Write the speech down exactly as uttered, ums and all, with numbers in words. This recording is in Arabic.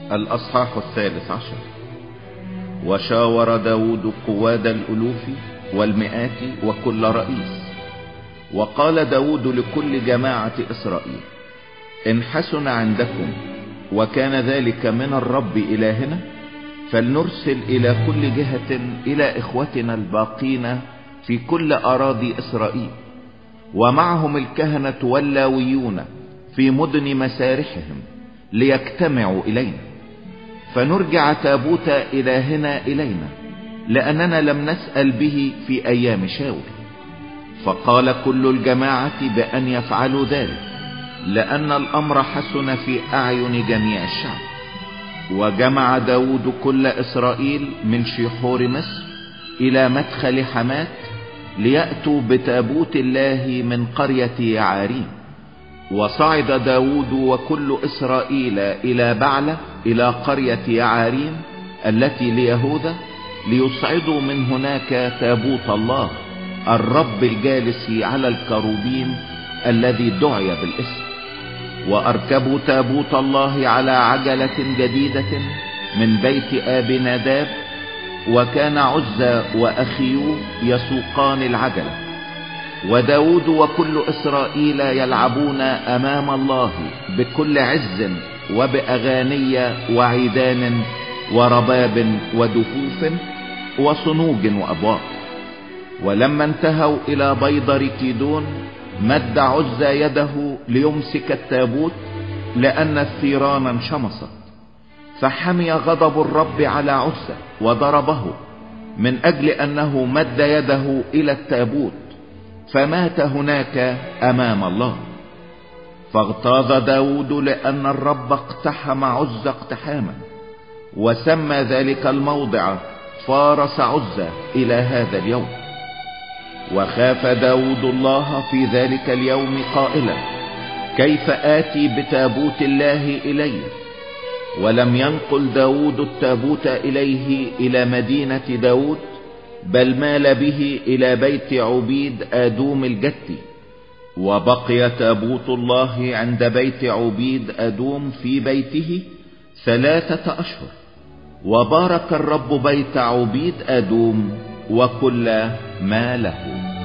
الأصحاح الثالث عشر. وشاور داود قواد الألوف والمئات وكل رئيس، وقال داود لكل جماعة إسرائيل: إن حسن عندكم وكان ذلك من الرب إلهنا، فلنرسل إلى كل جهة إلى إخوتنا الباقين في كل أراضي إسرائيل، ومعهم الكهنة واللاويون في مدن مسارحهم، ليجتمعوا إلينا، فنرجع تابوت إلهنا إلينا، لأننا لم نسأل به في أيام شاول. فقال كل الجماعة بأن يفعلوا ذلك، لأن الأمر حسن في أعين جميع الشعب. وجمع داود كل إسرائيل من شيحور مصر إلى مدخل حمات، ليأتوا بتابوت الله من قرية يعاريم. وصعد داود وكل إسرائيل إلى بعلة إلى قرية يعاريم التي ليهوذا، ليصعدوا من هناك تابوت الله الرب الجالس على الكروبيم الذي دعي بالاسم. وأركبوا تابوت الله على عجلة جديدة من بيت آب ناداب، وكان عزى وأخيوه يسوقان العجلة. وداود وكل إسرائيل يلعبون أمام الله بكل عز وبأغاني وعيدان ورباب ودفوف وصنوج وأبواق. ولما انتهوا إلى بيضر كيدون، مد عزى يده ليمسك التابوت، لأن الثيران انشمصت، فحمي غضب الرب على عزى وضربه من أجل أنه مد يده إلى التابوت، فمات هناك أمام الله. فاغتاظ داود لأن الرب اقتحم عزى اقتحاما، وسمى ذلك الموضع فارس عزى إلى هذا اليوم. وخاف داود الله في ذلك اليوم قائلا: كيف آتي بتابوت الله إلي؟ ولم ينقل داود التابوت إليه إلى مدينة داود، بل مال به إلى بيت عبيد آدوم الجتي. وبقي تابوت الله عند بيت عبيد آدوم في بيته ثلاثة أشهر. وبارك الرب بيت عبيد آدوم وكل ما له.